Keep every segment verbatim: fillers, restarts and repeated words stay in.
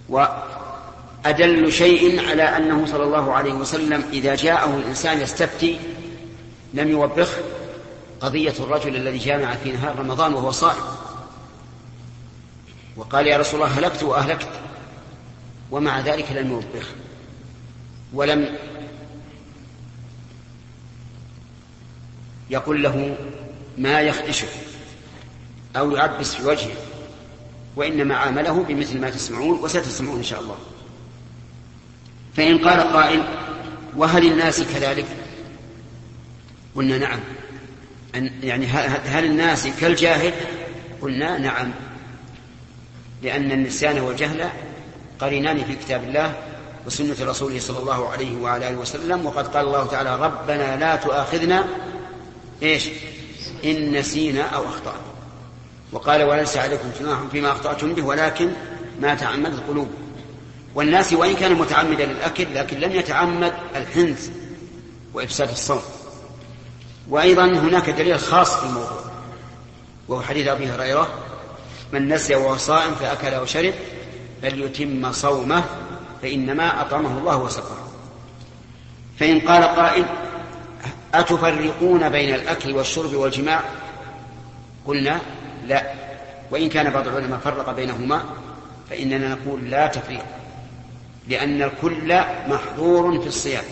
وأدل شيء على أنه صلى الله عليه وسلم إذا جاءه الإنسان يستفتي لم يوبخه قضية الرجل الذي جامع في نهار رمضان وهو صائم وقال يا رسول الله هلكت وأهلكت، ومع ذلك لم يوبخه ولم يقول له ما يخدشه أو يعبس في وجهه، وإنما عامله بمثل ما تسمعون وستسمعون إن شاء الله. فإن قال قائل وهل الناس كذلك؟ قلنا نعم. يعني هل الناس كالجاهل؟ قلنا نعم، لأن النسيان والجهل قرينان في كتاب الله وسنة رسوله صلى الله عليه وعلى آله وسلم، وقد قال الله تعالى ربنا لا تؤاخذنا إيش إن نسينا أو أخطأنا، وقال وليس عليكم جناح فيما أخطأتم به ولكن ما تعمدت القلوب. والناس وإن كان متعمدا للأكل لكن لم يتعمد الحنث وإفساد الصوم. وأيضا هناك دليل خاص في الموضوع وهو حديث أبي هريرة من نسي وهو صائم فأكل وشرب فليتم صومه فإنما أطعمه الله وسقاه. فإن قال قائل أتفرقون بين الأكل والشرب والجماع؟ قلنا لا، وإن كان بعض العلماء فرق بينهما فإننا نقول لا تفريق، لأن الكل محظور في الصيام،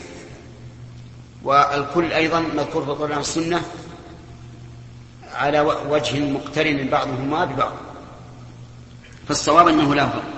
والكل أيضا مذكور في القرآن والسنة على وجه مقترن بعضهما ببعض، فالصواب أنه لا فرق.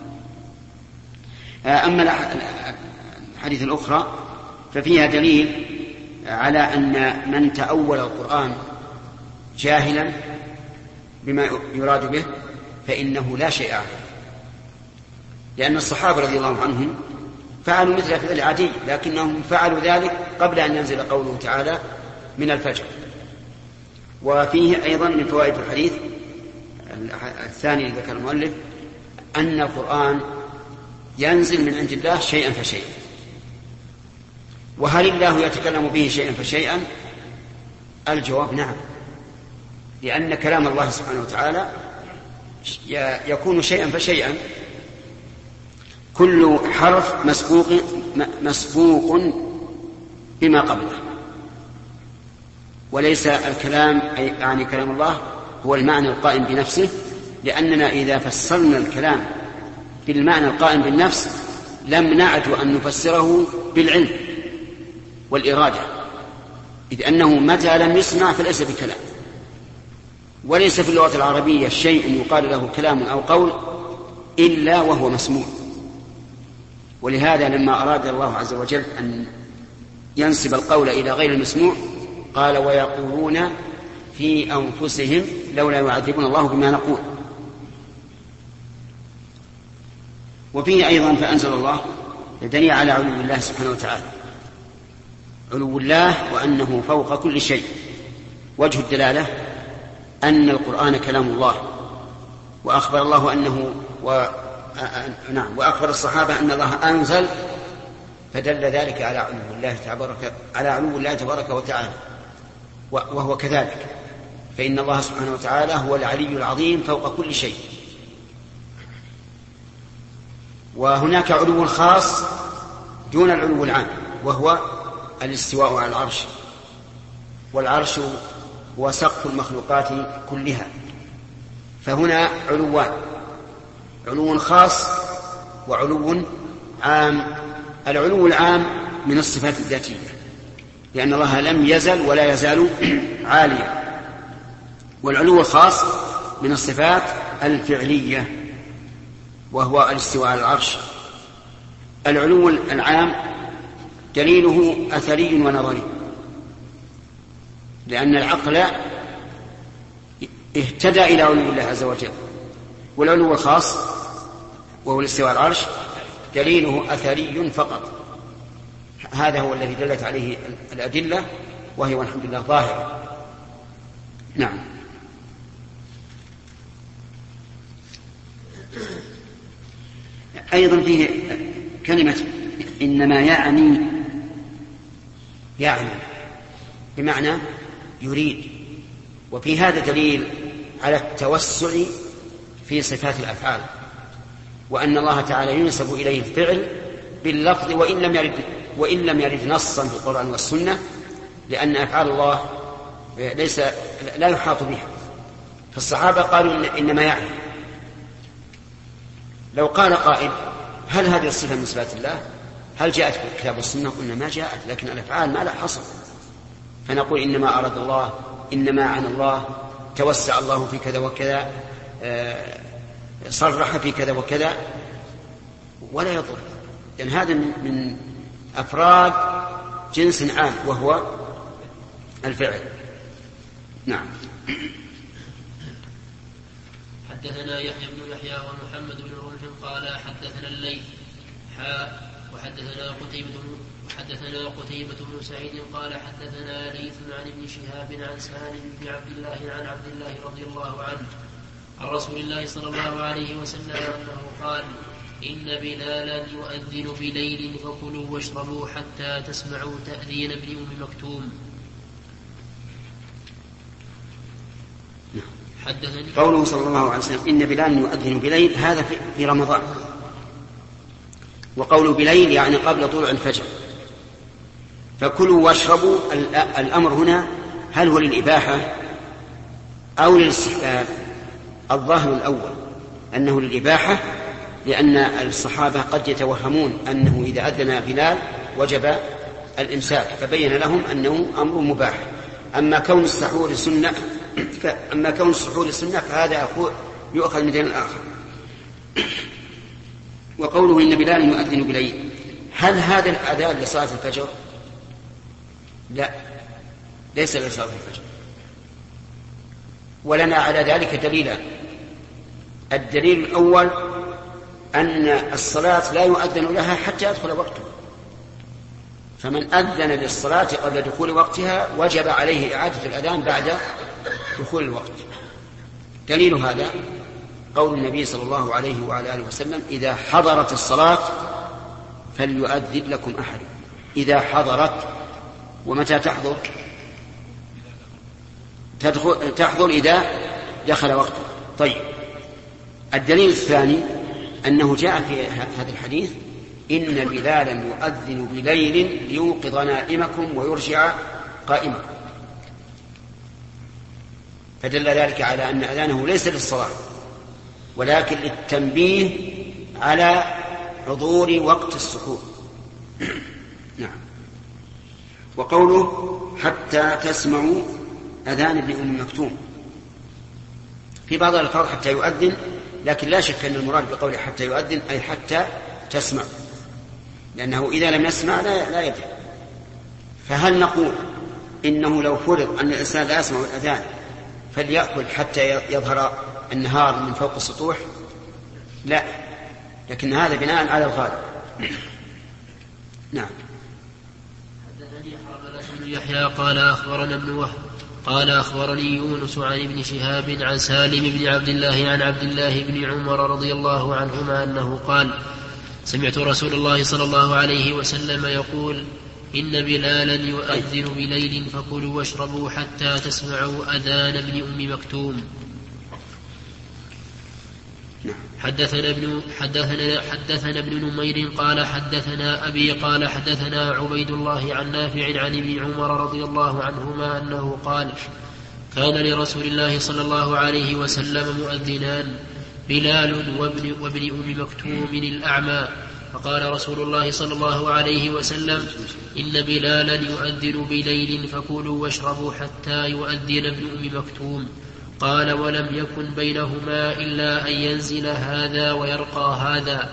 أما الحديث الأخرى ففيها دليل على أن من تأول القرآن جاهلا بما يراد به فإنه لا شيء عليه، لأن الصحابة رضي الله عنهم فعلوا مثل فعل عادي، لكنهم فعلوا ذلك قبل أن ينزل قوله تعالى من الفجر. وفيه أيضا من فوائد الحديث الثاني الذي ذكر المؤلف أن القرآن ينزل من عند الله شيئا فشيئا. وهل الله يتكلم به شيئا فشيئا؟ الجواب نعم، لأن كلام الله سبحانه وتعالى يكون شيئا فشيئا، كل حرف مسبوق مسبوق بما قبله، وليس الكلام أي يعني كلام الله هو المعنى القائم بنفسه، لأننا إذا فسرنا الكلام بالمعنى القائم بالنفس لم نعد أن نفسره بالعلم والإرادة، إذ أنه متى لم يسمع فليس بكلام. وليس في اللغة العربية شيء يقال له كلام أو قول إلا وهو مسموع. ولهذا لما أراد الله عز وجل أن ينسب القول إلى غير المسموع قال ويقولون في أنفسهم لولا يعذبون الله بما نقول. وفيه أيضا فأنزل الله دليل على علو الله سبحانه وتعالى، علو الله وأنه فوق كل شيء. وجه الدلالة أن القرآن كلام الله، وأخبر الله أنه و... نعم وأخبر الصحابة أن الله أنزل، فدل ذلك على علو الله تبارك على علو الله تبارك وتعالى، وهو كذلك، فإن الله سبحانه وتعالى هو العلي العظيم فوق كل شيء. وهناك علو خاص دون العلو العام، وهو الاستواء على العرش، والعرش هو سقف المخلوقات كلها. فهنا علوان، علو خاص وعلو عام. العلو العام من الصفات الذاتية، لأن الله لم يزل ولا يزال عاليا. والعلو الخاص من الصفات الفعلية، وهو الاستواء على العرش. العلو العام دليله أثري ونظري، لأن العقل اهتدى إلى علو الله عز وجل. والعلو الخاص وهو الاستواء على العرش دليله أثري فقط. هذا هو الذي دلت عليه الأدلة، وهي والحمد لله ظاهرة. نعم. أيضا فيه كلمة إنما يعني، يعني بمعنى يريد. وفي هذا دليل على التوسع في صفات الأفعال، وأن الله تعالى ينسب إليه الفعل باللفظ وإن لم يرد, وإن لم يرد نصا في القرآن والسنة، لأن أفعال الله ليس لا يحاط بها. فالصحابة قالوا إنما يعني. لو قال قائل هل هذه الصفة من صفات الله؟ هل جاءت في الكتاب والسنة؟ قلنا ما جاءت، لكن الأفعال ما لها حصر، فنقول إنما أراد الله، إنما عن الله، توسع الله في كذا وكذا، صرح في كذا وكذا، ولا يضر، لأن يعني هذا من أفراد جنس عام وهو الفعل. نعم. حدثنا يحيى بن يحيى ومحمد بن رمح قال حدثنا الليث حاء وحدثنا قتيبة وحدثنا قتيبة بن سعيد قال حدثنا ليث عن ابن شهاب عن سالم بن عبد الله عن عبد الله رضي الله عنه عن رسول الله صلى الله عليه وسلم أنه قال إن بلالا يؤذن بليل فكلوا واشربوا حتى تسمعوا تأذين ابن أم مكتوم. قوله صلى الله عليه وسلم إن بلالا يؤذن بليل، هذا في رمضان، وقول بليل يعني قبل طلوع الفجر. فكلوا واشربوا، الأمر هنا هل هو للإباحة أو للاستحباب؟ الظاهر الأول أنه للإباحة، لأن الصحابة قد يتوهمون أنه إذا أذن بلال وجب الإمساك، فبين لهم أنه أمر مباح. أما كون السحور سنة أما كون السحور سنة فهذا يؤخذ من دين الآخر. وقوله إن بلال يؤذن بليل، هل هذا الأذان لصلاة الفجر؟ لا، ليس لصلاة الفجر، ولنا على ذلك دليلان. الدليل الأول أن الصلاة لا يؤذن لها حتى يدخل وقتها، فمن أذن للصلاة قبل دخول وقتها وجب عليه إعادة الأذان بعد دخول الوقت. دليل هذا قول النبي صلى الله عليه وعلى آله وسلم إذا حضرت الصلاة فليؤذن لكم أحد. إذا حضرت، ومتى تحضر؟ تحضر إذا دخل وقته. طيب، الدليل الثاني أنه جاء في هذا الحديث إن بلالا يؤذن بليل ليوقظ نائمكم ويرجع قائمكم، فدل ذلك على أن أذانه ليس للصلاة ولكن للتنبيه على حضور وقت السحور. نعم. وقوله حتى تسمعوا أذان ابن أم مكتوم، في بعض الألفاظ حتى يؤذن، لكن لا شك أن المراد بقوله حتى يؤذن أي حتى تسمع، لأنه إذا لم يسمع لا, لا يدري. فهل نقول إنه لو فرض أن الإنسان لا يسمع الأذان فليأكل حتى يظهر النهار من فوق السطوح؟ لا، لكن هذا بناء على الغالب. نعم. حدثني حرملة بن يحيى قال أخبرنا ابن وهب قال أخبرني يونس عن ابن شهاب عن سالم بن عبد الله عن عبد الله بن عمر رضي الله عنهما أنه قال سمعت رسول الله صلى الله عليه وسلم يقول إن بلالا يؤذن بليل فكلوا واشربوا حتى تسمعوا أذان ابن أم مكتوم. حدثنا ابن حدثنا حدثنا ابن نمير قال حدثنا أبي قال حدثنا عبيد الله عن نافع عن ابن عمر رضي الله عنهما أنه قال كان لرسول الله صلى الله عليه وسلم مؤذنان بلال وابن, وابن أم مكتوم الأعمى، فقال رسول الله صلى الله عليه وسلم إن بلالا يؤذن بليل فكلوا واشربوا حتى يؤذن ابن أم مكتوم. قال ولم يكن بينهما إلا أن ينزل هذا ويرقى هذا.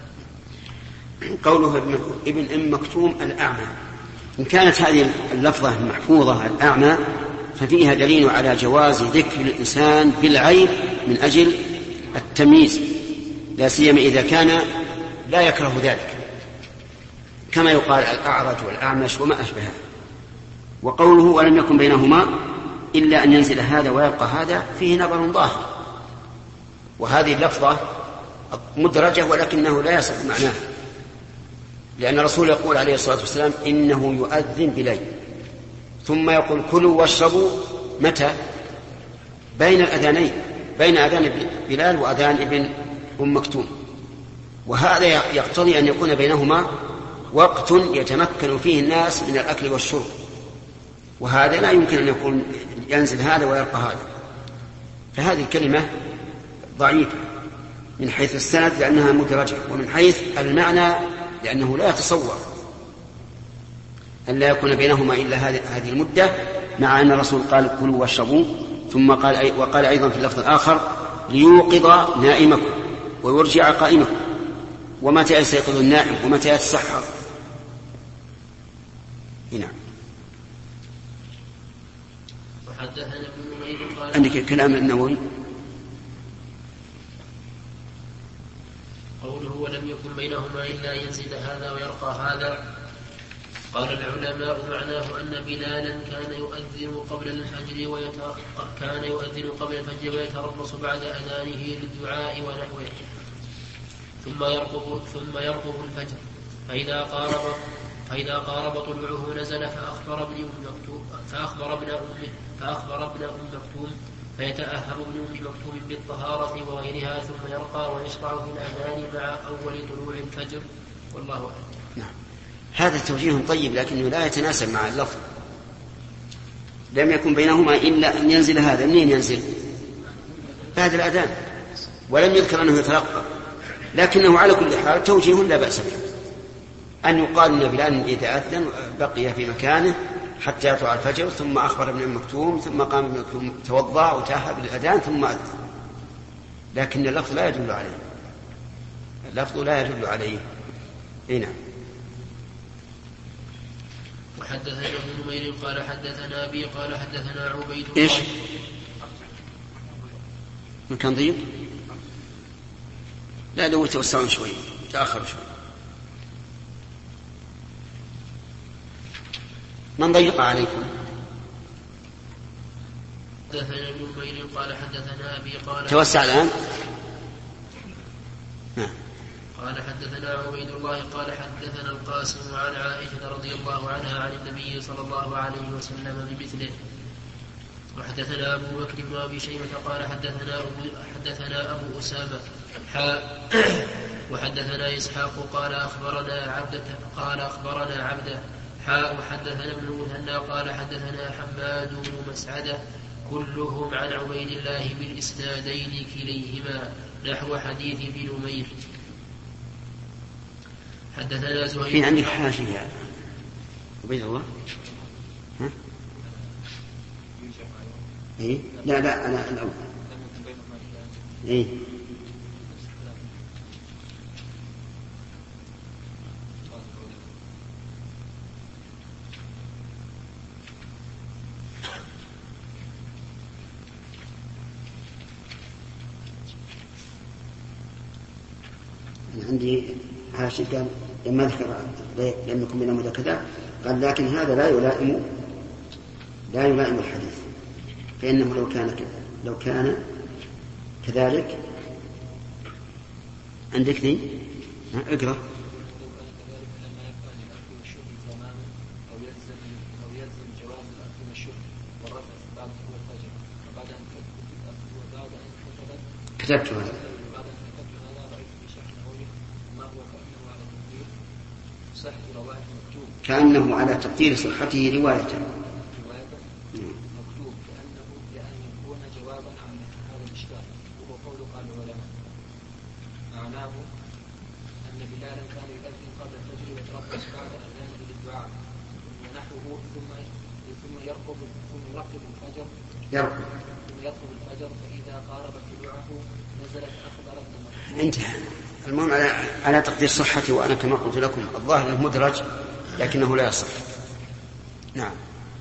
قوله ابن أم مكتوم الأعمى، إن كانت هذه اللفظة محفوظة الأعمى ففيها دليل على جواز ذكر الإنسان بالعيب من أجل التمييز، لا سيما إذا كان لا يكره ذلك، كما يقال الأعرج والأعمش وما أشبهه. وقوله ولم يكن بينهما إلا أن ينزل هذا ويبقى هذا فيه نظر ظاهر، وهذه اللفظة مدرجة ولكنه لا يصح معناه، لأن الرسول يقول عليه الصلاة والسلام إنه يؤذن بليل، ثم يقول كلوا واشربوا متى؟ بين الأذانين، بين أذان بلال وأذان ابن أم مكتوم. وهذا يقتضي أن يكون بينهما وقت يتمكن فيه الناس من الأكل والشرب، وهذا لا يمكن أن يكون ينزل هذا ويرقى هذا. فهذه الكلمة ضعيفة من حيث السند لأنها مدرجة، ومن حيث المعنى لأنه لا يتصور أن لا يكون بينهما إلا هذه المدة، مع أن الرسول قال كلوا واشربوا، ثم قال وقال أيضا في اللفظ الآخر ليوقظ نائمكم ويرجع قائمكم. ومتى يستيقظ النائم ومتى يتسحر؟ هنا عندك كلام النووي قوله ولم يكن بينهما إلا ينزل هذا ويرقى هذا. قال العلماء معناه أن بلالا كان يؤذن قبل الفجر ويت... كان يؤذن قبل الفجر ويتربص بعد أذانه للدعاء ونحوه، ثم يرقب ثم يرقب الفجر، فإذا قارب فإذا قارب طلوعه نزل فأخبر ابن أم مكتوم فأخبر ابن أم فأخبر ابن أم مكتوم فيتأهب ابن أم مكتوم بالطهارة وغيرها، ثم يرقى ويشرع في الأذان مع أول طلوع الفجر. والله أعلم. نعم، هذا توجيه طيب لكنه لا يتناسب مع اللفظ. لم يكن بينهما إلا أن ينزل هذا. منين ينزل؟ بعد الأذان، ولم يذكر أنه يتلقى، لكنه على كل حال توجيه لا بأس به أن يقال أن بلال إذا أذن بقي في مكانه حتى يطلع الفجر، ثم أخبر ابن أم مكتوم، ثم قام ابن مكتوم توضأ وتأهب للأذان ثم أذن، لكن اللفظ لا يدل عليه. اللفظ لا يدل عليه. هنا وحدثنا ابن نمير قال حدثنا أبي قال حدثنا عبيد الله. إيش؟ مكان ضيق؟ لا لو توسعون شوي، تأخر شوي. من ضيق عليكم؟ حدثنا ابن نمير قال حدثنا أبي قال توسع الآن. قال حدثنا عبيد الله قال حدثنا القاسم عن عائشة رضي الله عنها عن النبي صلى الله عليه وسلم بمثله. وحدثنا أبو بكر بن أبي شيبة قال حدثنا أبو, حدثنا أبو أسامة حاء وحدثنا إسحاق قال أخبرنا عبدة قال أخبرنا عبدة حاء وحدثنا ابن المثنى قال حدثنا حماد بن مسعدة كلهم عن عبيد الله بالإسنادين كليهما نحو حديث ابن نمير. حدثنا زهير. في عندك حاشية عبيد الله؟ ها؟ إيه؟ لا لا أنا الأول. إيه؟ عندي حاشية قال لما ذكر لم يكن بينهما كذا قال لكن هذا لا يلائم لا يلائم الحديث، فإنه لو كان كذا لو كان كذلك عندك ذي اقرأ. كتبت هذا كأنه على تقدير صحته رواية مكتوب كأنه لأن يكون جوابا عن هذا الإشكال، وهو قول قال العلماء معناه أن بلالا كان يؤذن قبل الفجر ويتربص بعد أذانه للدعاء ونحوه ثم ثم يرقب ثم يرقب الفجر يرقب ثم يرقب الفجر فإذا قارب طلوعه نزل فأخبر ابن انتهى. المهم على على تقدير صحته، وأنا كما قلت لكم الظاهر انه مدرج لكنه لا يصح. نعم.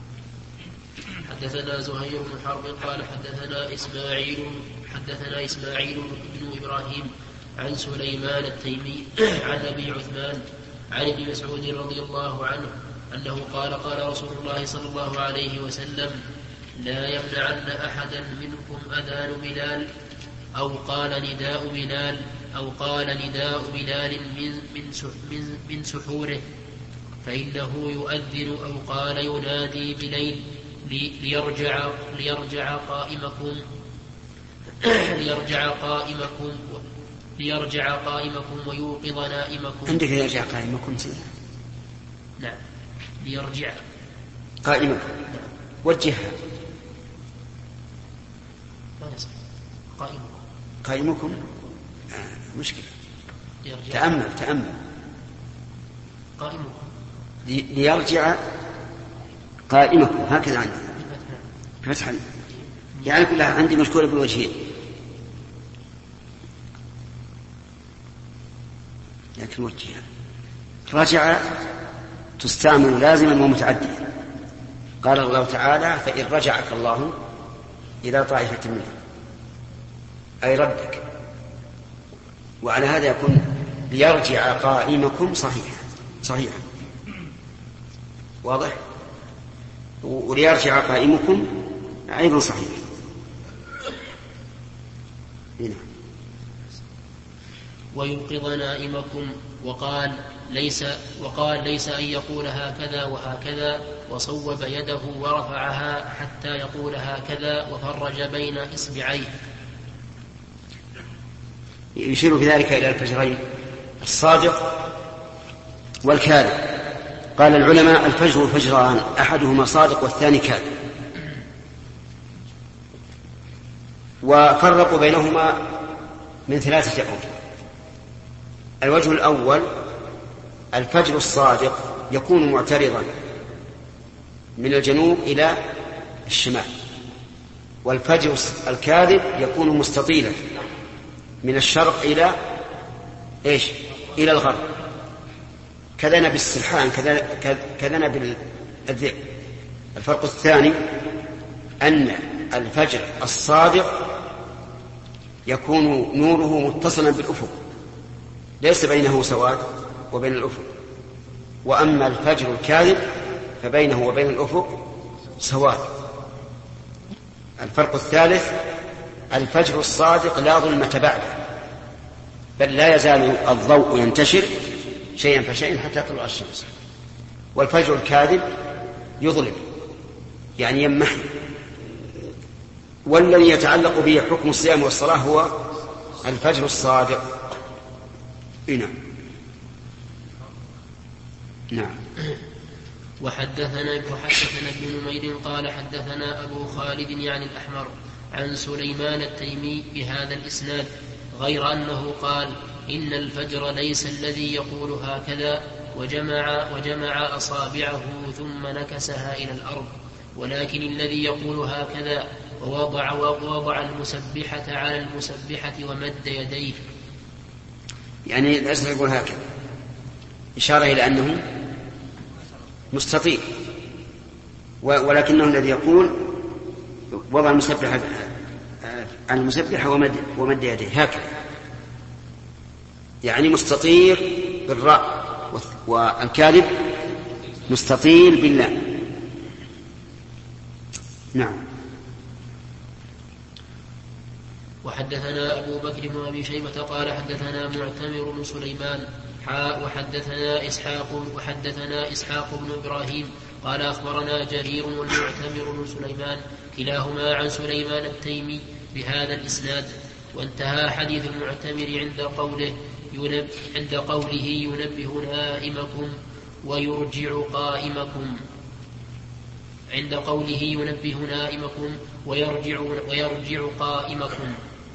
حدثنا زهير بن حرب قال حدثنا إسماعيل حدثنا إسماعيل بن إبراهيم عن سليمان التيمي عن أبي عثمان عن ابن مسعود رضي الله عنه أنه قال قال رسول الله صلى الله عليه وسلم لا يمنعن أحدا منكم أذان بلال أو قال نداء بلال أو قال نداء بلال من من من, من سحوره، فإنه يؤذن أو قال ينادي بليل ليرجع ليرجع قائمكم ليرجع قائمكم ليرجع قائمكم ويوقظ نائمكم. عندك ليرجع قائمكم سنة. نعم ليرجع قائمكم. نعم. وجهها. ما يصح. قائمكم. قائمكم آه مشكلة. ليرجع. تأمل تأمل. قائمكم. ليرجع قائمكم هكذا عندي فتحا يعني كلها عندي مشكورة بالوجهين لكن وجهها. رجع تستعمل لازما ومتعديا. قال الله تعالى فإن رجعك الله إلى طائفة منه أي ردك. وعلى هذا يكون ليرجع قائمكم صحيح صحيح واضح. وليرجع قائمكم أيضا صحيح. هنا. ويوقظ نائمكم وقال ليس وقال ليس أن يقول هكذا وهكذا وصوب يده ورفعها حتى يقول هكذا وفرج بين إصبعيه. يشير في ذلك إلى الفجرين الصادق والكاذب. قال العلماء الفجر فجران أحدهما صادق والثاني كاذب. وفرقوا بينهما من ثلاثة أوجه. الوجه الأول الفجر الصادق يكون معترضا من الجنوب إلى الشمال. والفجر الكاذب يكون مستطيلا من الشرق إلى إيش؟ إلى الغرب كذنب السرحان كذنب الذئب. الفرق الثاني أن الفجر الصادق يكون نوره متصلا بالأفق ليس بينه سواد وبين الأفق. وأما الفجر الكاذب فبينه وبين الأفق سواد. الفرق الثالث الفجر الصادق لا ظلمة بعده بل لا يزال الضوء ينتشر شيئا فشيئا حتى تطلع الشمس. والفجر الكاذب يظلم يعني يمحي. والذي يتعلق به حكم الصيام والصلاة هو الفجر الصادق. نعم نعم. وحدثنا حدثنا ابن نمير قال حدثنا أبو خالد يعني الأحمر عن سليمان التيمي بهذا الإسناد غير أنه قال إن الفجر ليس الذي يقول هكذا وجمع, وجمع أصابعه ثم نكسها إلى الأرض ولكن الذي يقول هكذا ووضع, ووضع المسبحة على المسبحة ومد يديه. يعني الأسر يقول هكذا إشارة إلى أنه مستطيل ولكنه الذي يقول وضع المسبحة على المسبحة ومد, ومد يديه هكذا يعني مستطيل بالراء. والكاذب مستطيل بالله. نعم. وحدثنا أبو بكر بن أبي شيبة قال حدثنا معتمر بن سليمان حاء وحدثنا إسحاق وحدثنا إسحاق بن إبراهيم قال أخبرنا جرير والمعتمر بن سليمان كلاهما عن سليمان التيمي بهذا الإسناد. وانتهى حديث المعتمر عند قوله ينب عند قوله ينبه نائمكم ويرجع قائمكم عند قوله ينبه نائمكم ويرجع, ويرجع قائمكم.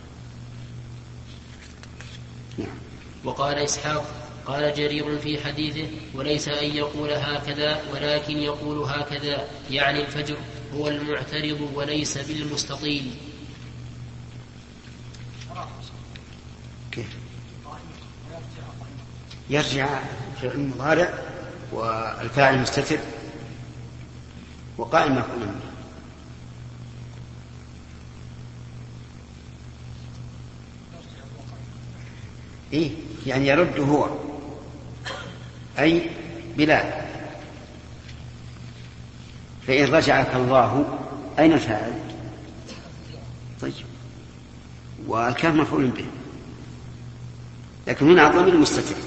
وقال إسحاق قال جرير في حديثه وليس أن يقول هكذا ولكن يقول هكذا يعني الفجر هو المعترض وليس بالمستطيل. كيف يرجع في المضارع والفاعل مستتر وقائم مفعول به. إيه يعني يرد هو أي بلال. فإن رجعك الله أين الفاعل؟ طيب والكاف مفعول به لكن هنا الضمير المستتر.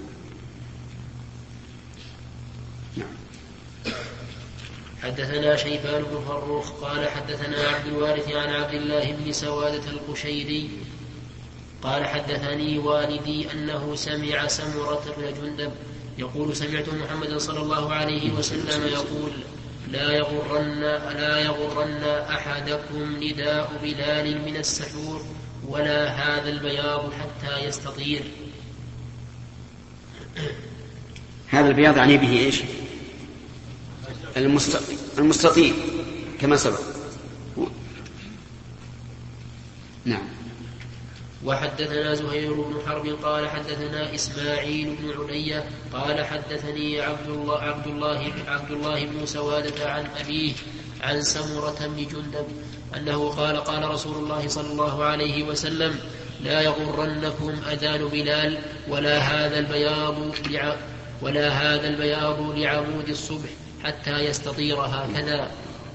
نعم. حدثنا شيبان بن فروخ قال حدثنا عبد الوارث عن عبد الله بن سوادة القشيري قال حدثني والدي أنه سمع سمرة بن جندب يقول سمعت محمدا صلى الله عليه وسلم يقول لا يغرن, لا يغرن أحدكم نداء بلال من السحور ولا هذا البياض حتى يستطير. هذا البياض يعني به إيش؟ المستطيل كما سبق. نعم. وحدثنا زهير بن حرب قال حدثنا إسماعيل بن علية قال حدثني عبد الله, عبد الله, عبد الله بن سوادة عن أبيه عن سمرة بن جندب أنه قال قال رسول الله صلى الله عليه وسلم لا يغرنكم أذان بلال ولا هذا البياض ولا هذا البياض لعمود الصبح حتى يستطير هكذا.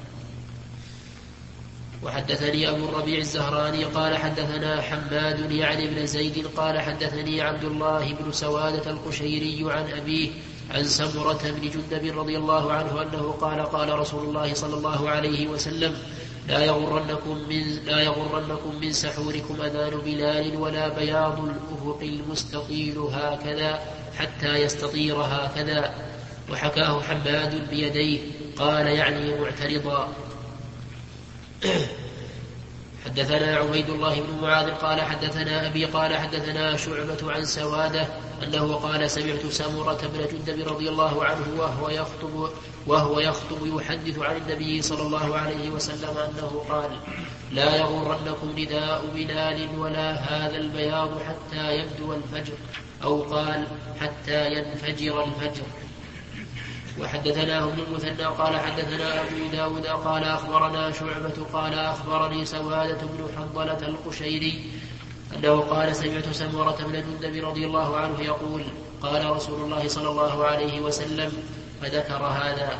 وحدثني أبو الربيع الزهراني قال حدثنا حماد يعني بن زيد قال حدثني عبد الله بن سوادة القشيري عن أبيه عن سمرة بن جندب رضي الله عنه أنه قال قال رسول الله صلى الله عليه وسلم لا يغرنكم من, لا يغرنكم من سحوركم أذان بلال ولا بياض الأفق المستطيل هكذا حتى يستطير هكذا. وحكاه حماد بيديه قال يعني معترضا. حدثنا عبيد الله بن معاذ قال حدثنا أبي قال حدثنا شعبة عن سوادة أنه قال سمعت سمرة بن جندب رضي الله عنه وهو يخطب, وهو يخطب يحدث عن النبي صلى الله عليه وسلم أنه قال لا يغرنكم نداء بلال ولا هذا البياض حتى يبدو الفجر أو قال حتى ينفجر الفجر. وحدثناه ابن المثنى قال حدثنا أبو داود قال أخبرنا شعبة قال أخبرني سوادة بن حنظلة القشيري أنه قال سمعت سمرة بن جندب رضي الله عنه يقول قال رسول الله صلى الله عليه وسلم فذكر هذا.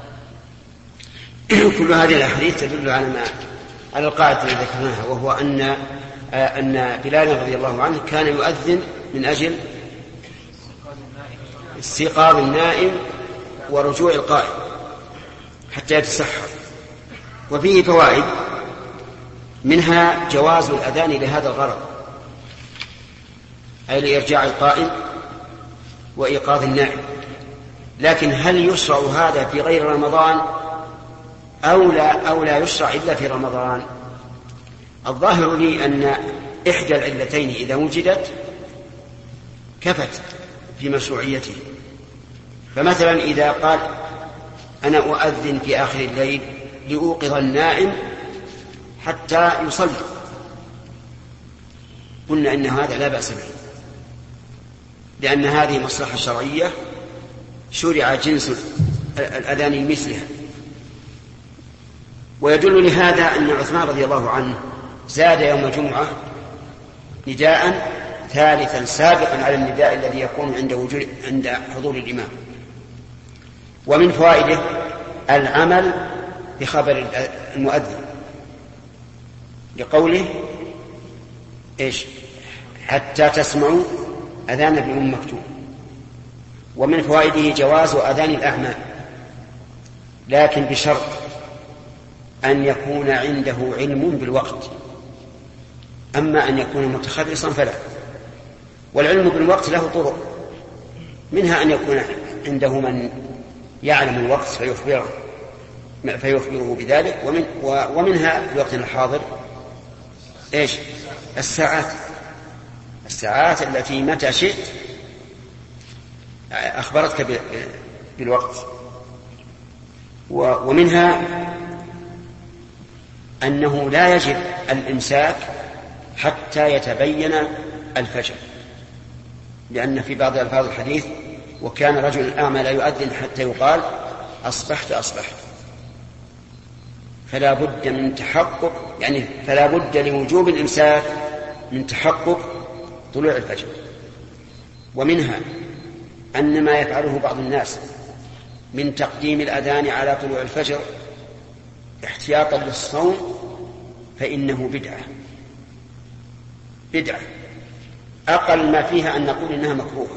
كل هذه الأحاديث تدل على ما على القاعدة التي ذكرناها، وهو أن أن بلال رضي الله عنه كان يؤذن من أجل استيقاظ النائم ورجوع القائم حتى يتسحر. وفيه فوائد، منها جواز الأذان لهذا الغرض، أي لإرجاع القائم وإيقاظ النائم. لكن هل يشرع هذا في غير رمضان أو لا, أو لا يشرع إلا في رمضان؟ الظاهر لي أن إحدى العلتين إذا وجدت كفت في مشروعيته. فمثلا إذا قال أنا أؤذن في آخر الليل لأوقظ النائم حتى يصلي، قلنا إن هذا لا بأس به، لأن هذه مصلحة شرعية شرع جنس الأذان مثلها. ويدل لهذا أن عثمان رضي الله عنه زاد يوم الجمعة نداء ثالثا سابقا على النداء الذي يكون عند وجود عند حضور الإمام. ومن فوائده العمل بخبر المؤذن لقوله إيش حتى تسمعوا أذان ابن أم مكتوم. ومن فوائده جواز أذان الأعمى، لكن بشرط أن يكون عنده علم بالوقت، أما أن يكون متخرصا فلا. والعلم بالوقت له طرق، منها أن يكون عنده من يعلم الوقت فيخبره, فيخبره بذلك، ومن ومنها في وقتنا الحاضر إيش الساعات الساعات التي متى شئت أخبرتك بالوقت. ومنها أنه لا يجب الإمساك حتى يتبين الفجر، لأن في بعض ألفاظ الحديث وكان رجل أعمى لا يؤذن حتى يقال أصبحت أصبحت. فلا بد من تحقق، يعني فلا بد لوجوب الإمساك من تحقق طلوع الفجر. ومنها أن ما يفعله بعض الناس من تقديم الأذان على طلوع الفجر احتياطا للصوم فإنه بدعة بدعة أقل ما فيها أن نقول إنها مكروهة.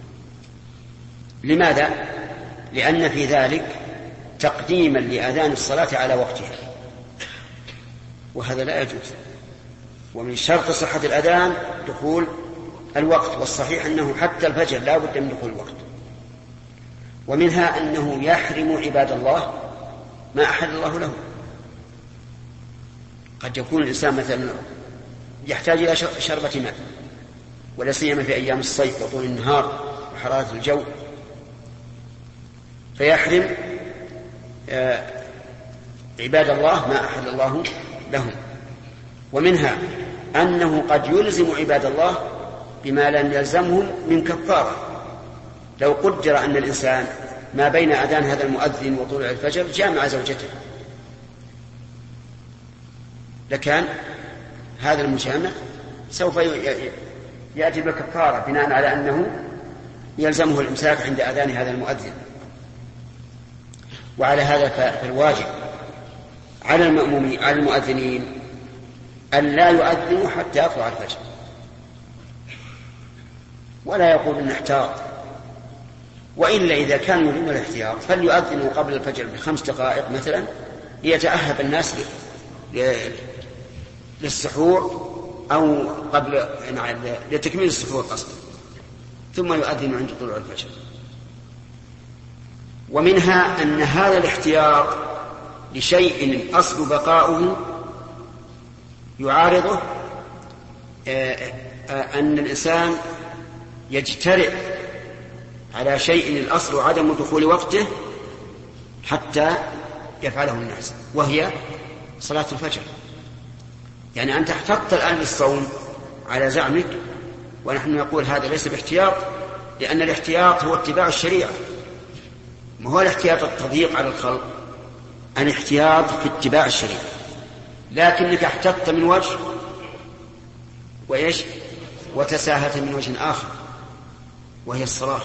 لماذا؟ لأن في ذلك تقديما لأذان الصلاة على وقتها، وهذا لا يجوز. ومن شرط صحة الأذان دخول الوقت، والصحيح أنه حتى الفجر لا بد من دخول الوقت. ومنها أنه يحرم عباد الله ما أحل الله له. قد يكون الإنسان مثلا يحتاج إلى شربة ماء، ولا سيما في أيام الصيف وطول النهار وحرارة الجو، فيحرم عباد الله ما أحل الله لهم. ومنها أنه قد يلزم عباد الله بما لم يلزمهم من كفارة. لو قدر أن الإنسان ما بين أذان هذا المؤذن وطلوع الفجر جامع زوجته، لكان هذا المجامع سوف يأتي بكفارة بناء على أنه يلزمه الإمساك عند أذان هذا المؤذن. وعلى هذا فالواجب على المأمومين على المؤذنين أن لا يؤذنوا حتى يطلع الفجر، ولا يقولون احتاط، وإلا إذا كانوا يريدون الاحتياط فليؤذنوا قبل الفجر بخمس دقائق مثلا ليتأهب الناس للسحور أو قبل لتكميل السحور قصد، ثم يؤذنوا عند طلوع الفجر. ومنها أن هذا الاحتياط لشيء أصل بقاؤه يعارضه أن الإنسان يجترئ على شيء الأصل عدم دخول وقته حتى يفعله الناس، وهي صلاة الفجر. يعني أنت احتطت الآن للصوم على زعمك، ونحن نقول هذا ليس باحتياط، لأن الاحتياط هو اتباع الشريعة، ما هو الاحتياط التضييق على الخلق، الاحتياط في اتباع الشريعة. لكنك احتطت من وجه وإيش وتساهلت من وجه آخر، وهي الصلاة.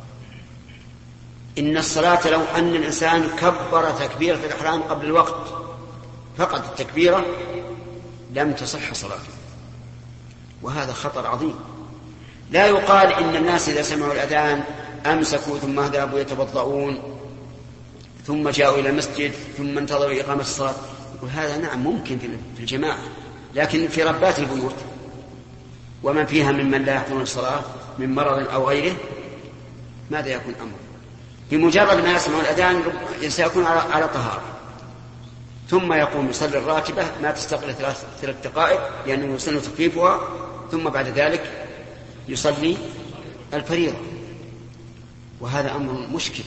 إن الصلاة لو أن الإنسان كبر تكبيرة الإحرام قبل الوقت فقط التكبيرة لم تصح صلاته، وهذا خطر عظيم. لا يقال إن الناس إذا سمعوا الأذان أمسكوا ثم ذهبوا يتوضؤون ثم جاءوا إلى المسجد ثم انتظروا إقامة الصلاة. يقول هذا نعم ممكن في الجماعة، لكن في ربات البيوت ومن فيها ممن لا يحضرون الصلاة من مرض أو غيره ماذا يكون أمر؟ بمجرد ما يسمع الأذان سيكون على طهارة، ثم يقوم يصلي الراتبة ما تستقل ثلاث, ثلاث دقائق لأنه يسن تخفيفها، ثم بعد ذلك يصلي الفريضة، وهذا أمر مشكل.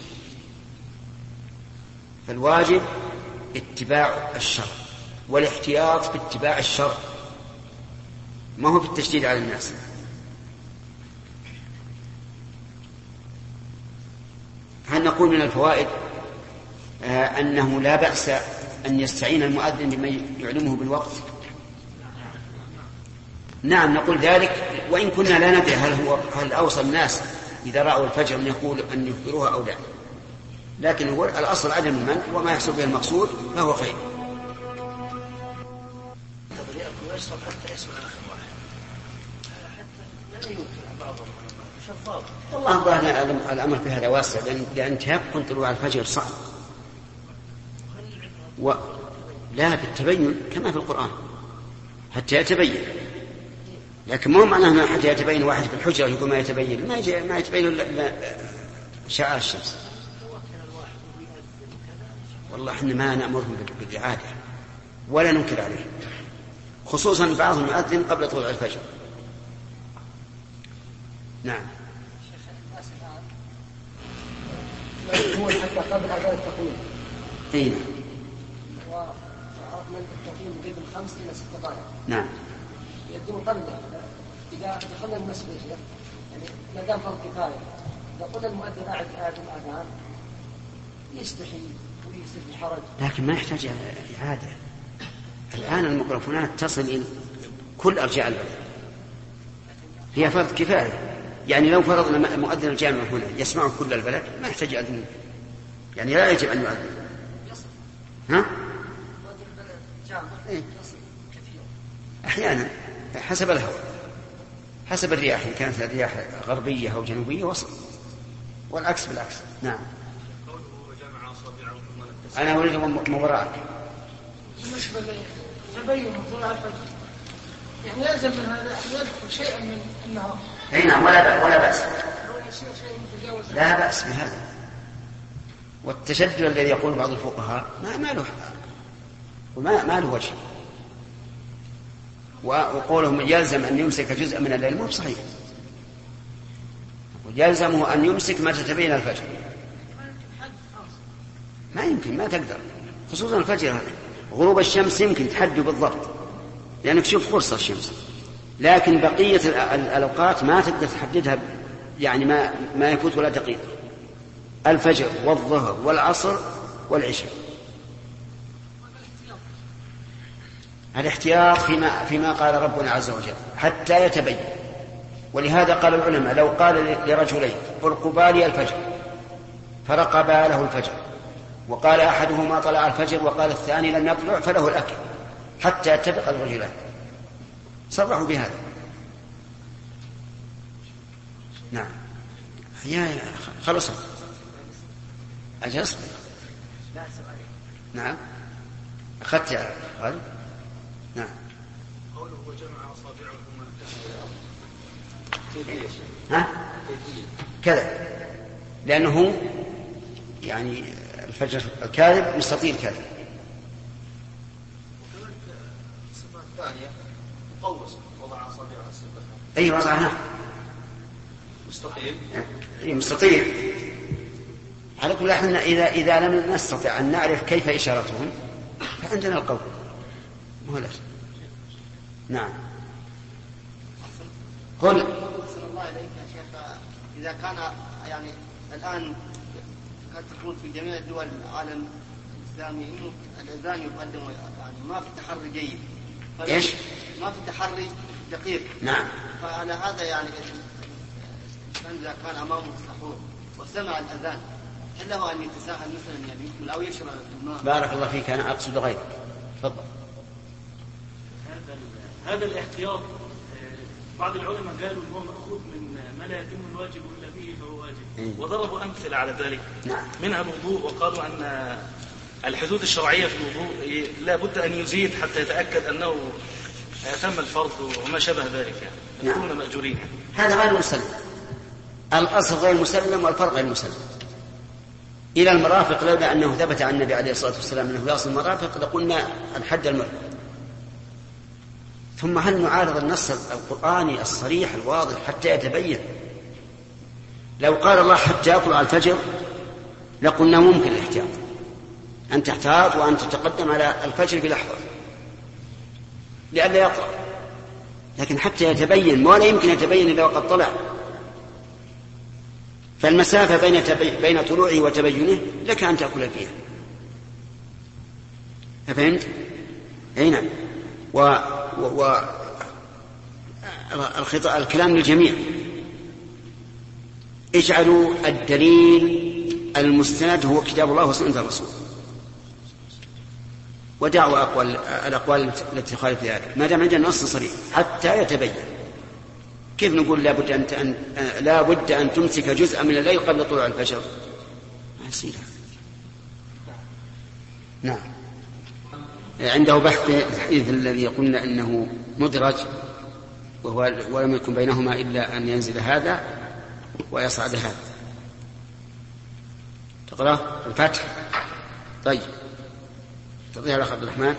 فالواجب اتباع الشرع والاحتياط في اتباع الشرع، ما هو في التشديد على الناس. هل نقول من الفوائد آه أنه لا بأس أن يستعين المؤذن بما يعلمه بالوقت؟ نعم نقول ذلك، وإن كنا لا ندري هل هو هل أوصى الناس إذا رأوا الفجر أن يقول أن يخبروها أو لا، لكن هو الأصل عدم المنع، وما يحصل به المقصود فهو خير. والله ظاهر الأمر في هذا واسع، لأن تيقن طلوع الفجر صعب، ولا بالتبين كما في القرآن حتى يتبين، لكن مو معناه حتى يتبين واحد في الحجرة يقول ما يتبين، ما ما يتبين إلا شعاع الشمس. والله احنا ما نأمرهم بالإعادة ولا ننكر عليه، خصوصا بعضهم يؤذن قبل طلوع الفجر. نعم. هو حتى قبل أذان التقويم. أين؟ ومن التقويم قبل خمس إلى ست دقائق. نعم. يدون قبله. إذا دخلنا المسجد يعني ما دام فرض كفاية، إذا قلنا المؤذن أعد آية الأذان يستحي ويصير بحرج. لكن ما يحتاج إعادة. الآن الميكروفونات تصل إلى كل أرجاء البلد، هي فرض كفاية. يعني لو فرضنا مؤذن الجامع هنا يسمعه كل البلد ما يحتاج يؤذن، يعني لا يجب أن يؤذن. ها؟ إيه؟ أحيانا حسب الهواء، حسب الرياح، إن كانت الرياح غربية أو جنوبية وصل، والعكس بالعكس. نعم. أنا أريد مباراة. تبين طلوع الفجر. يعني يلزم من هذا أن يدخل شيئا من النهار. أي نعم، ولا ولا بأس. لا بأس بهذا. والتشدد الذي يقول بعض الفقهاء ما ما له وما ما له وجه. وقولهم يلزم أن يمسك جزءا من الليل مو بصحيح. يلزمه أن يمسك ما تتبين الفجر. ما يمكن، ما تقدر، خصوصا الفجر هذا. غروب الشمس يمكن تحدد بالضبط لأنك تشوف قرص الشمس، لكن بقية الأوقات ما تقدر تحددها، يعني ما ما يفوت ولا دقيقة. الفجر والظهر والعصر والعشاء. الاحتياط فيما فيما قال ربنا عز وجل حتى يتبين. ولهذا قال العلماء لو قال لرجلين ارقبا لي الفجر فرقبا له الفجر، وقال أحدهما طلع الفجر وقال الثاني لم يطلع فله الأكل حتى يتفق الرجلان، صرحوا بهذا. نعم يا خلص أجل. نعم أخذت يا غالب. نعم. قوله وجمع أصابعهما ها كذا، لأنه يعني الفجر الكاذب مستطيل كاذب. وكذلك الصفة الثانية قوس وضع أصابعها السبحة. أي وضعها مستطيل. أي مستطيل. على كل حال إذا إذا لم نستطع أن نعرف كيف إشارتهم فعندنا القول مهلا. نعم. قل. أحسن الله إليك يا شيخ. إذا كان يعني الآن قد تكون في جميع دول العالم الإسلامي إنه الأذان يقدم يعني ما في تحري جيد. إيش؟ ما في تحري دقيق. نعم. فعلى هذا يعني إذا كان أمامه السحور وسمع الأذان هل له أن يتساهل مثلا يعني أو يشرب الماء؟ بارك الله فيك، أنا أقصد غيرك. تفضل. هذا هذا الاحتياط بعض العلماء قالوا انه مأخوذ من ما لا يتم الواجب الا به فهو واجب، وضربوا امثله على ذلك. نعم. منها الوضوء، وقالوا ان الحدود الشرعيه في الوضوء لا بد ان يزيد حتى يتاكد انه تم الفرض وما شبه ذلك، يعني يكونون ماجورين. هذا غير مسلم. الاصل غير مسلم والفرق غير مسلم. الى المرافق لولا انه ثبت عن النبي عليه الصلاه والسلام انه يصل المرافق لقلنا الحد المرفق. ثم هل نعارض النص القرآني الصريح الواضح حتى يتبين؟ لو قال الله حتى يطلع الفجر لقلنا ممكن الاحتياط، أن تحتاط وأن تتقدم على الفجر بلحظة لئلا يطلع، لكن حتى يتبين ولا يمكن يتبين إلا وقد طلع. فالمسافة بين, تبي... بين طلوعه وتبينه لك أن تأكل فيها. فهمت؟ أي نعم. و... و... و... الخطأ الكلام للجميع. اجعلوا الدليل المستند هو كتاب الله وسنة الرسول، ودعوا أقوال الأقوال التي تخالف ذلك ما دام عندنا نص صريح حتى يتبين. كيف نقول لا بد أن لا بد أن تمسك جزءا من الليل قبل طلوع الفجر؟ ما يصير. نعم. عنده بحث الحديث الذي قلنا أنه مدرج وهو ولم يكن بينهما إلا أن ينزل هذا ويصعد هذا. تقرأ الفتح. طيب تضيع الأخ عبد الرحمن.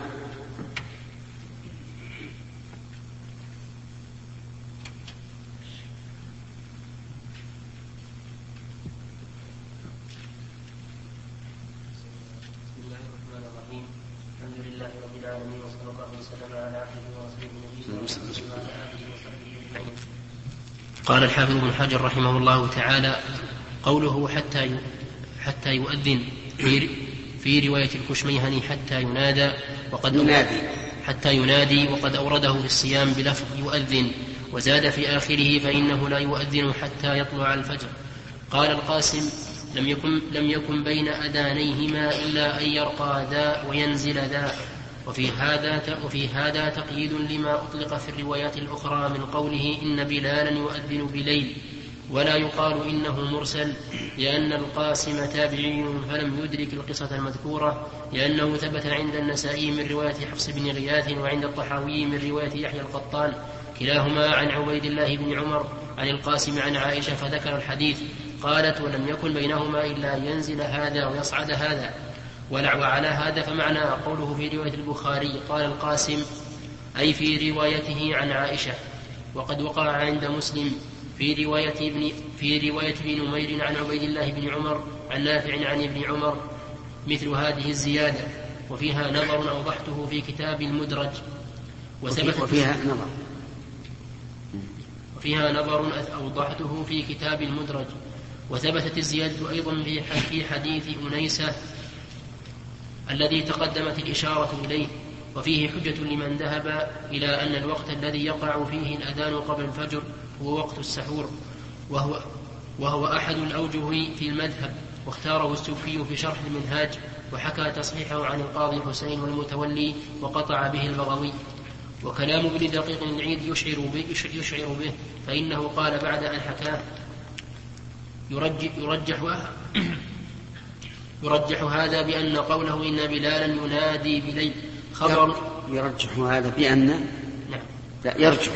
قال الحافظ ابن حجر رحمه الله تعالى: قوله حتى حتى يؤذن في في رواية الكشميهني حتى ينادى وقد ينادي حتى ينادي وقد أورده في الصيام بلفظ يؤذن، وزاد في آخره فإنه لا يؤذن حتى يطلع الفجر. قال القاسم: لم يكن لم يكن بين أذانيهما إلا أن يرقى ذا وينزل ذا. وفي هذا وفي هذا تقييد لما أطلق في الروايات الأخرى من قوله إن بلالا يؤذن بليل، ولا يقال إنه مرسل لأن القاسم تابعي فلم يدرك القصة المذكورة، لأنه ثبت عند النسائي من رواية حفص بن غياث وعند الطحاوي من رواية يحيى القطان كلاهما عن عبيد الله بن عمر عن القاسم عن عائشة فذكر الحديث. قالت: ولم يكن بينهما إلا ينزل هذا ويصعد هذا. وعلى هذا فمعنى قوله في رواية البخاري قال القاسم أي في روايته عن عائشة. وقد وقع عند مسلم في رواية ابن, في رواية ابن نمير عن عبيد الله بن عمر عن نافع عن ابن عمر مثل هذه الزيادة، وفيها نظر أوضحته في كتاب المدرج وفيها نظر وفيها نظر أوضحته في كتاب المدرج. وثبتت الزيادة أيضا في حديث أنيسة الذي تقدمت الإشارة إليه، وفيه حجة لمن ذهب إلى أن الوقت الذي يقع فيه الأذان قبل الفجر هو وقت السحور، وهو, وهو أحد الأوجه في المذهب، واختاره السوفي في شرح المنهاج، وحكى تصحيحه عن القاضي حسين والمتولي وقطع به البغوي. وكلام ابن دقيق العيد يشعر به, يشعر به فإنه قال بعد أن حكاه يرجح, يرجح, يرجح هذا بأن قوله إن بلالا ينادي بليل خبر. يرجح هذا بأن نعم. لا يرجح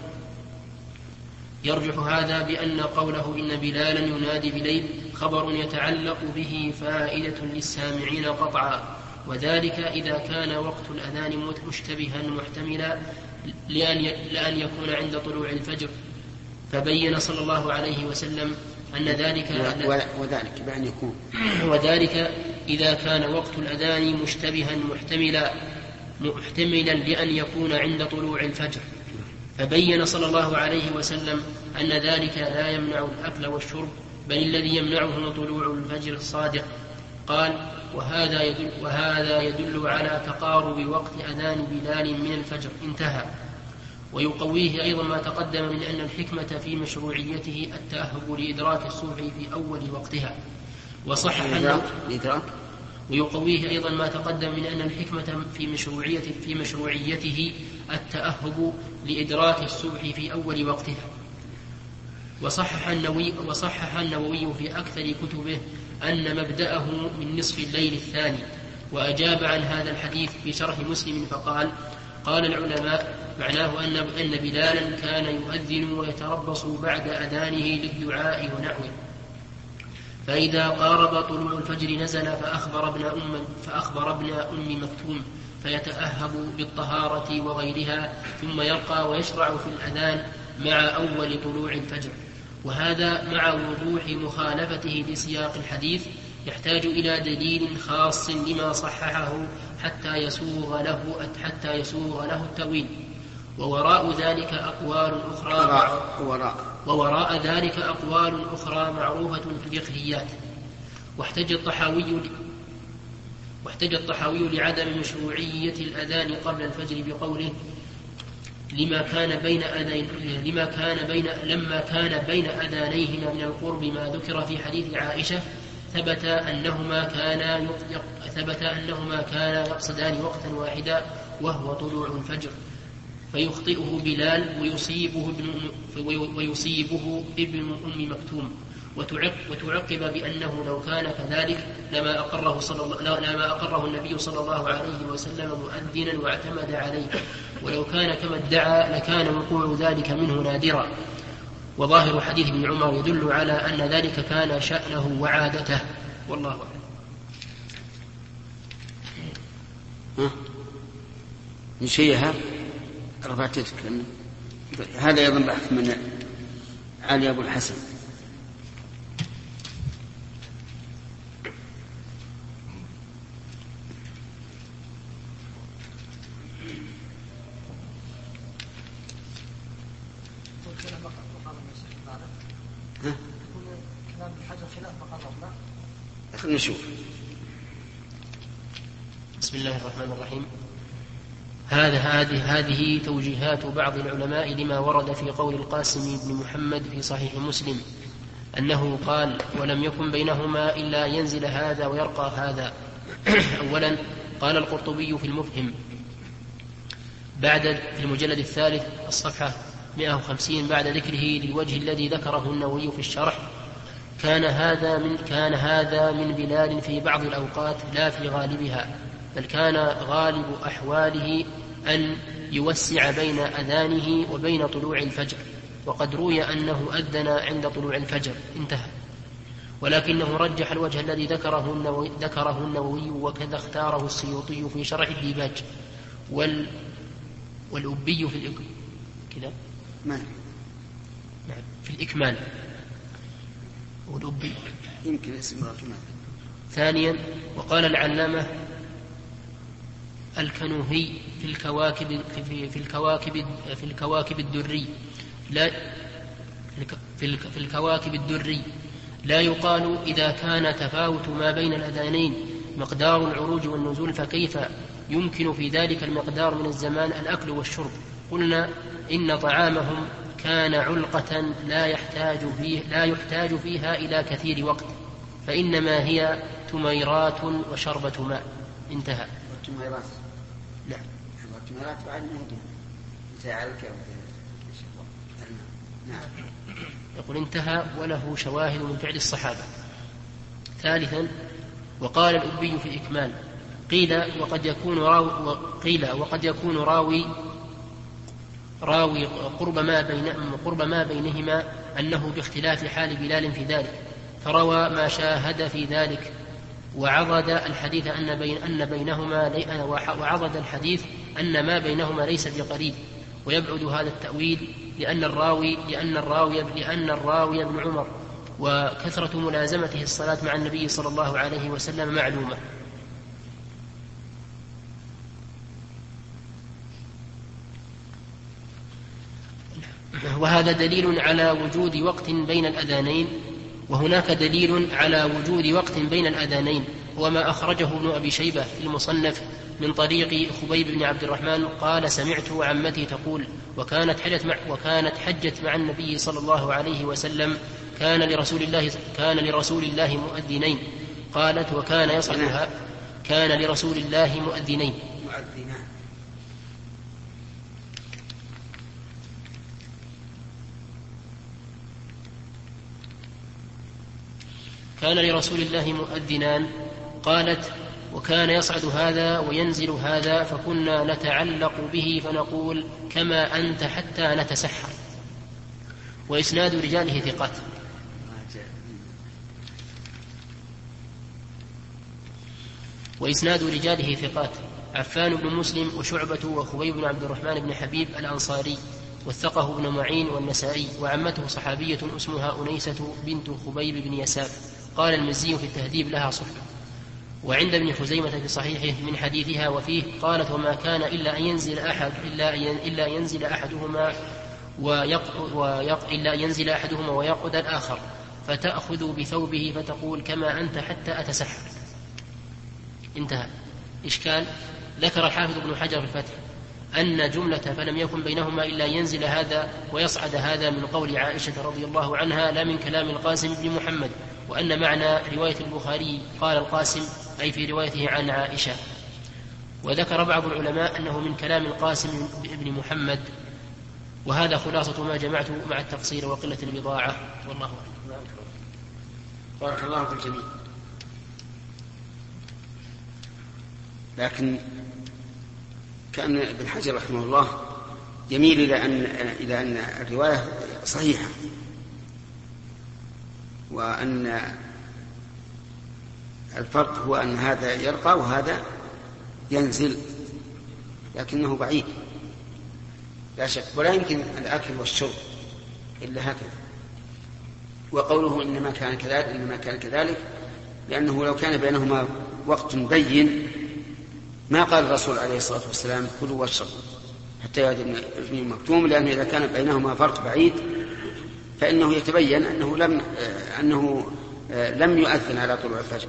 يرجح هذا بأن قوله إن بلالا ينادي بليل خبر يتعلق به فائدة للسامعين قطعا، وذلك إذا كان وقت الأذان مشتبها محتملا لأن, لأن يكون عند طلوع الفجر. فبين صلى الله عليه وسلم أن ذلك وذلك بأن يكون وذلك إذا كان وقت الأذان مشتبها محتملا محتملا لأن يكون عند طلوع الفجر. فبين صلى الله عليه وسلم أن ذلك لا يمنع الأكل والشرب، بل الذي يمنعه طلوع الفجر الصادق. قال: وهذا يدل, وهذا يدل على تقارب وقت أذان بلال من الفجر. انتهى. ويقويه أيضا ما تقدم من أن الحكمة في مشروعيته التأهب لإدراك الصبح في أول وقتها، وصحح الإدراك. ويقويه أيضا ما تقدم من أن الحكمة في مشروعيته, في مشروعيته التأهب لإدراك الصبح في أول وقتها. وصحح النووي, وصحح النووي في أكثر كتبه أن مبدأه من نصف الليل الثاني، وأجاب عن هذا الحديث في شرح مسلم فقال: قال العلماء معناه أن, أن بلالا كان يؤذن ويتربص بعد أذانه للدعاء ونحوه، فإذا قارب طلوع الفجر نزل فأخبر ابن أم, فأخبر ابن أم مكتوم فيتأهب بالطهارة وغيرها، ثم يرقى ويشرع في الأذان مع أول طلوع الفجر. وهذا مع وضوح مخالفته لسياق الحديث يحتاج إلى دليل خاص لما صححه حتى يسوغ له حتى يسوغ له التأويل. ووراء ذلك أقوال أخرى وراء, ووراء ذلك أقوال أخرى معروفة في الفقهيات. واحتج الطحاوي واحتج الطحاوي لعدم مشروعية الأذان قبل الفجر بقوله: لما كان بين أذين لما كان بين لما كان بين أذانيهما من القرب ما ذكر في حديث عائشة ثبت أنهما كانا ثبت أنهما كانا يقصدان وقتا واحدا وهو طلوع الفجر، فيخطئه بلال ويصيبه ابن ويصيبه ابن أم مكتوم. وتعقب بأنه لو كان كذلك لما أقره, صلى الله لما أقره النبي صلى الله عليه وسلم مؤذنا واعتمد عليه، ولو كان كما ادعى لكان وقوع ذلك منه نادرا. وظاهر حديث ابن عمر يدل على أن ذلك كان شأنه وعادته، والله أعلم. نشيها رفعتك هذا أيضا بحث من علي أبو الحسن. خلينا نشوف. بسم الله الرحمن الرحيم. هذا هذه هذه توجيهات بعض العلماء لما ورد في قول القاسم بن محمد في صحيح مسلم أنه قال: ولم يكن بينهما إلا ينزل هذا ويرقى هذا. أولا قال القرطبي في المفهم بعد في المجلد الثالث الصفحة مئة وخمسين بعد ذكره للوجه الذي ذكره النووي في الشرح. كان هذا من كان هذا من بلال في بعض الأوقات لا في غالبها، بل كان غالب أحواله أن يوسع بين أذانه وبين طلوع الفجر، وقد روي أنه أذن عند طلوع الفجر. انتهى. ولكنه رجح الوجه الذي ذكره النووي, ذكره النووي وكذا اختاره السيوطي في شرح الديباج وال والأبي في الإك... كذا نعم في الإكمال والأبي يمكن اسم رجل. ثانيا، وقال العلامة الكنوهي في الكواكب في, في الكواكب في الكواكب الدري لا في الكواكب الدري لا يقال إذا كان تفاوت ما بين الأذانين مقدار العروج والنزول فكيف يمكن في ذلك المقدار من الزمان الأكل والشرب؟ قلنا إن طعامهم كان علقة لا يحتاج, فيه لا يحتاج فيها إلى كثير وقت، فإنما هي تميرات وشربة ماء. انتهى. تميرات لا تميرات بعد موضوع تعالك. نعم. يقول انتهى وله شواهد من فعل الصحابة. ثالثا، وقال الأبي في الإكمال قيل وقد يكون راوي قيل وقد يكون راوي راوي قرب ما بين قرب ما بينهما أنه باختلاف حال بلال في ذلك، فروى ما شاهد في ذلك وعضد الحديث أن بين أن بينهما وعضد الحديث أن ما بينهما ليس بقريب، ويبعد هذا التأويل لأن الراوي لأن الراوي لأن الراوي ابن عمر، وكثرة ملازمته الصلاة مع النبي صلى الله عليه وسلم معلومة. وهذا دليل على وجود وقت بين الأذانين، وهناك دليل على وجود وقت بين الأذانين، وما أخرجه ابن أبي شيبة في المصنف من طريق خبيب بن عبد الرحمن قال سمعت عمتي تقول وكانت حجت مع, وكانت حجت مع النبي صلى الله عليه وسلم كان لرسول الله كان لرسول الله مؤذنين، قالت وكان يصعدها كان لرسول الله مؤذنين كان لرسول الله مؤذنان قالت وكان يصعد هذا وينزل هذا فكنا نتعلق به فنقول كما أنت حتى نتسحر. وإسناد رجاله ثقات. وإسناد رجاله ثقات عفان بن مسلم وشعبة وخبيب بن عبد الرحمن بن حبيب الأنصاري وثقه ابن معين والنسائي، وعمته صحابية اسمها أنيسة بنت خبيب بن يسار. قال المزي في التهذيب لها صحبة. وعند ابن خزيمة في صحيحه من حديثها وفيه قالت وما كان إلا أن ينزل أحد إلا إلا ينزل أحدهما ويق ويق إلا ينزل أحدهما ويقعد الآخر فتأخذ بثوبه فتقول كما أنت حتى أتسحر. انتهى. إشكال. ذكر الحافظ ابن حجر في الفتح أن جملة فلم يكن بينهما إلا ينزل هذا ويصعد هذا من قول عائشة رضي الله عنها لا من كلام القاسم بن محمد، وأن معنى رواية البخاري قال القاسم أي في روايته عن عائشة. وذكر بعض العلماء أنه من كلام القاسم بن محمد، وهذا خلاصة ما جمعت مع التفصيل وقلة البضاعة، والله أعلم. بارك الله في الجميع. لكن كأن ابن حجر رحمه الله يميل إلى أن إلى أن الرواية صحيحة، وأن الفرق هو أن هذا يرقى وهذا ينزل، لكنه بعيد لا شك، ولا يمكن الأكل والشرب إلا هكذا. وقوله إنما كان كذلك إنما كان كذلك لأنه لو كان بينهما وقت بين ما قال الرسول عليه الصلاة والسلام كلوا واشربوا حتى يأتي ابن مكتوم، لأنه إذا كان بينهما فرق بعيد فإنه يتبين أنه لم أنه لم يؤذن على طلوع الفجر.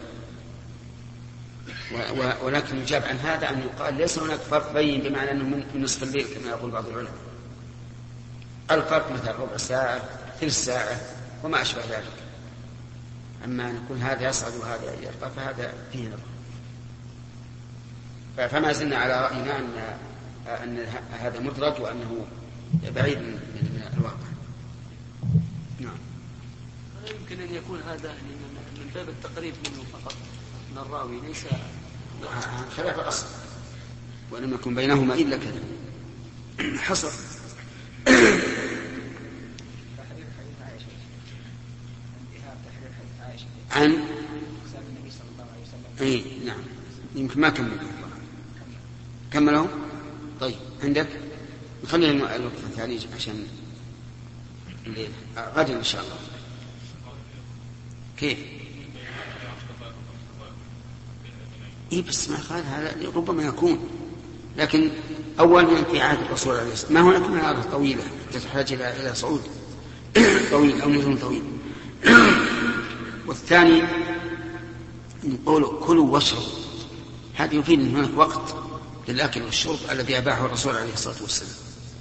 ولكن يجاب عن هذا أن يقال ليس هناك فرق بين بمعنى أنه من نصف الليل كما يقول بعض العلماء. الفرق مثلا ربع ساعة ثلث ساعة وما أشبه ذلك. أما أن يكون هذا يصعد وهذا يرقى فهذا فيه نظر. فما زلنا على رأينا أن أن هذا مدرج وأنه بعيد من الواقع. نعم. يمكن أن يكون هذا من باب التقريب منه فقط من الراوي ليس خلاف الأصل، ولم يكن بينهما إلا كذا حصر. عن اي نعم يمكن ما كمل كمله. طيب عندك نخلي الوقت الثاني عشان الليل غدا ان شاء الله. كيف اي بس ما قال هذا ربما يكون، لكن اول من في عهد الرسول عليه الصلاه والسلام ما هناك مناظر طويله تحتاج الى الى صعود طويل او نزول طويل. والثاني نقول كلوا واشربوا، هذا يفيد ان هناك وقت للاكل والشرب الذي اباحه الرسول عليه الصلاه والسلام.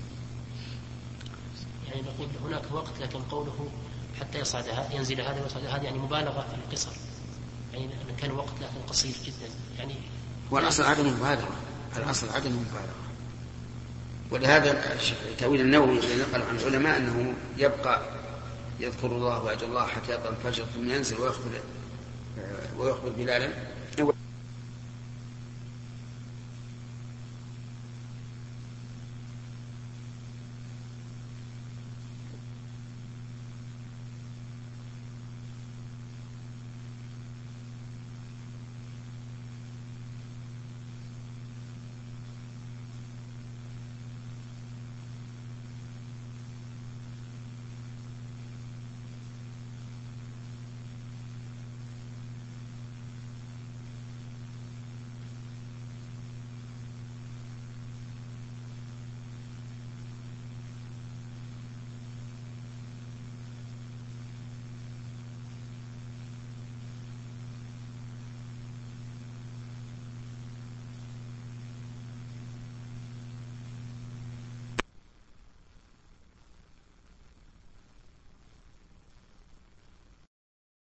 يعني نقول هناك وقت، لكن قوله حتى يصعد هذا ينزل هذا ويصعد هذا يعني مبالغه في القصر، يعني ان كان وقت لكن قصير جدا. يعني هو الاصل عدم المبالغه، الاصل عدم المبالغه. ولهذا تأويل النووي الذي نقل عن العلماء انه يبقى يذكر الله ويدعو الله حتى يطلع الفجر ثم ينزل ويخبر ويخبر بلالا